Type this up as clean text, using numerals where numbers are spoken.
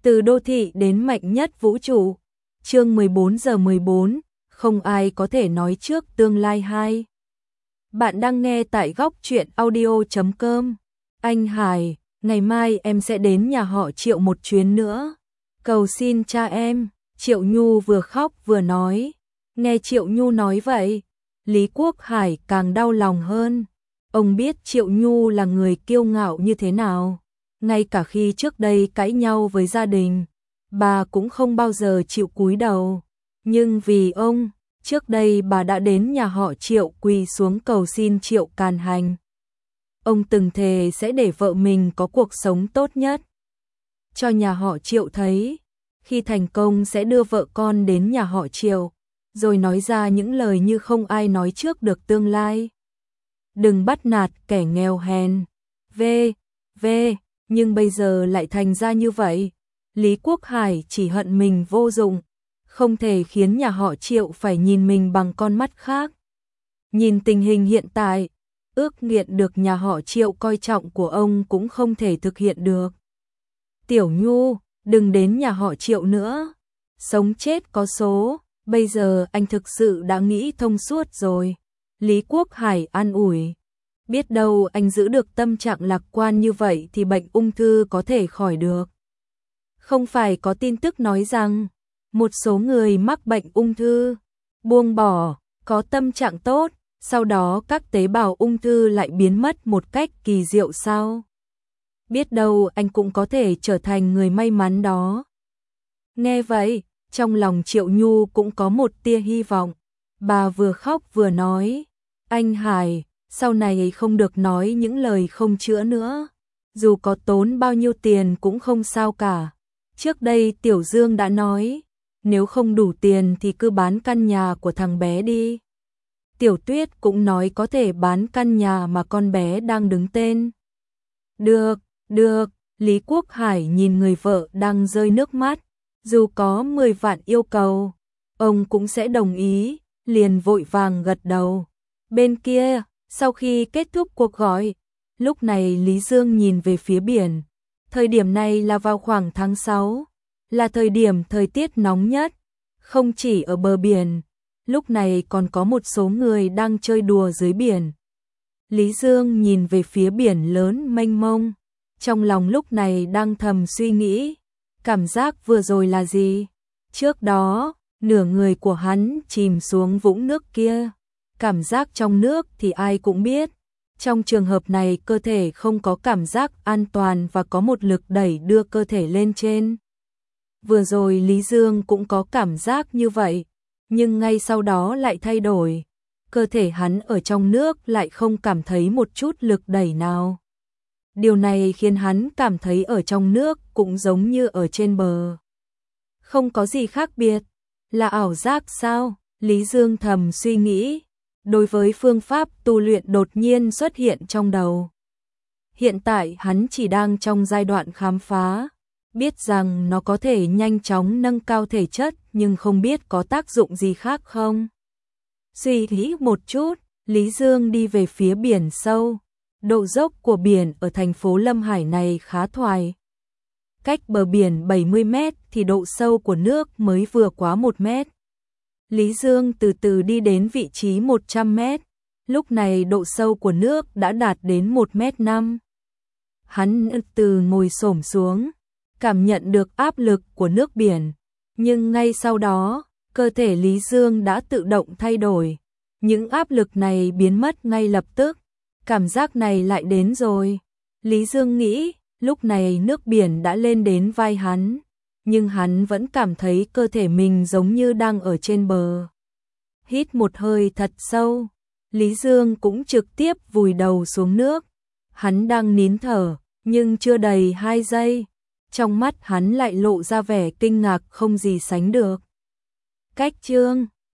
Từ đô thị đến mạnh nhất vũ trụ. Chương 14 giờ 14, không ai có thể nói trước tương lai 2. Bạn đang nghe tại góc truyện audio.com. Anh Hải, ngày mai em sẽ đến nhà họ Triệu một chuyến nữa. Cầu xin cha em. Triệu Nhu vừa khóc vừa nói. Nghe Triệu Nhu nói vậy, Lý Quốc Hải càng đau lòng hơn. Ông biết Triệu Nhu là người kiêu ngạo như thế nào. Ngay cả khi trước đây cãi nhau với gia đình, bà cũng không bao giờ chịu cúi đầu. Nhưng vì ông, trước đây bà đã đến nhà họ Triệu quỳ xuống cầu xin Triệu Càn Hành. Ông từng thề sẽ để vợ mình có cuộc sống tốt nhất. Cho nhà họ Triệu thấy, khi thành công sẽ đưa vợ con đến nhà họ Triệu, rồi nói ra những lời như không ai nói trước được tương lai. Đừng bắt nạt kẻ nghèo hèn. Nhưng bây giờ lại thành ra như vậy. Lý Quốc Hải chỉ hận mình vô dụng, không thể khiến nhà họ Triệu phải nhìn mình bằng con mắt khác. Nhìn tình hình hiện tại, ước nguyện được nhà họ Triệu coi trọng của ông cũng không thể thực hiện được. Tiểu Nhu, đừng đến nhà họ Triệu nữa. Sống chết có số, bây giờ anh thực sự đã nghĩ thông suốt rồi. Lý Quốc Hải an ủi. Biết đâu anh giữ được tâm trạng lạc quan như vậy thì bệnh ung thư có thể khỏi được. Không phải có tin tức nói rằng một số người mắc bệnh ung thư, buông bỏ, có tâm trạng tốt, sau đó các tế bào ung thư lại biến mất một cách kỳ diệu sao? Biết đâu anh cũng có thể trở thành người may mắn đó. Nghe vậy, trong lòng Triệu Nhu cũng có một tia hy vọng. Bà vừa khóc vừa nói, anh Hải, sau này không được nói những lời không chữa nữa. Dù có tốn bao nhiêu tiền cũng không sao cả. Trước đây Tiểu Dương đã nói, nếu không đủ tiền thì cứ bán căn nhà của thằng bé đi. Tiểu Tuyết cũng nói có thể bán căn nhà mà con bé đang đứng tên. Được, Lý Quốc Hải nhìn người vợ đang rơi nước mắt. Dù có 10 vạn yêu cầu, ông cũng sẽ đồng ý, liền vội vàng gật đầu. Bên kia, sau khi kết thúc cuộc gọi, lúc này Lý Dương nhìn về phía biển. Thời điểm này là vào khoảng tháng 6, là thời điểm thời tiết nóng nhất. Không chỉ ở bờ biển, lúc này còn có một số người đang chơi đùa dưới biển. Lý Dương nhìn về phía biển lớn mênh mông, trong lòng lúc này đang thầm suy nghĩ, cảm giác vừa rồi là gì? Trước đó, nửa người của hắn chìm xuống vũng nước kia. Cảm giác trong nước thì ai cũng biết. Trong trường hợp này cơ thể không có cảm giác an toàn và có một lực đẩy đưa cơ thể lên trên. Vừa rồi Lý Dương cũng có cảm giác như vậy, nhưng ngay sau đó lại thay đổi. Cơ thể hắn ở trong nước lại không cảm thấy một chút lực đẩy nào. Điều này khiến hắn cảm thấy ở trong nước cũng giống như ở trên bờ. Không có gì khác biệt, là ảo giác sao? Lý Dương thầm suy nghĩ. Đối với phương pháp tu luyện đột nhiên xuất hiện trong đầu. Hiện tại hắn chỉ đang trong giai đoạn khám phá, biết rằng nó có thể nhanh chóng nâng cao thể chất nhưng không biết có tác dụng gì khác không. Suy nghĩ một chút, Lý Dương đi về phía biển sâu. Độ dốc của biển ở thành phố Lâm Hải này khá thoải. Cách bờ biển 70 mét thì độ sâu của nước mới vừa quá 1 mét. Lý Dương từ từ đi đến vị trí 100 mét, lúc này độ sâu của nước đã đạt đến 1,5 m. Hắn từ ngồi xổm xuống, cảm nhận được áp lực của nước biển, nhưng ngay sau đó, cơ thể Lý Dương đã tự động thay đổi. Những áp lực này biến mất ngay lập tức, cảm giác này lại đến rồi. Lý Dương nghĩ, lúc này nước biển đã lên đến vai hắn. Nhưng hắn vẫn cảm thấy cơ thể mình giống như đang ở trên bờ. Hít một hơi thật sâu, Lý Dương cũng trực tiếp vùi đầu xuống nước. Hắn đang nín thở, nhưng chưa đầy 2 giây, trong mắt hắn lại lộ ra vẻ kinh ngạc không gì sánh được. Cách chương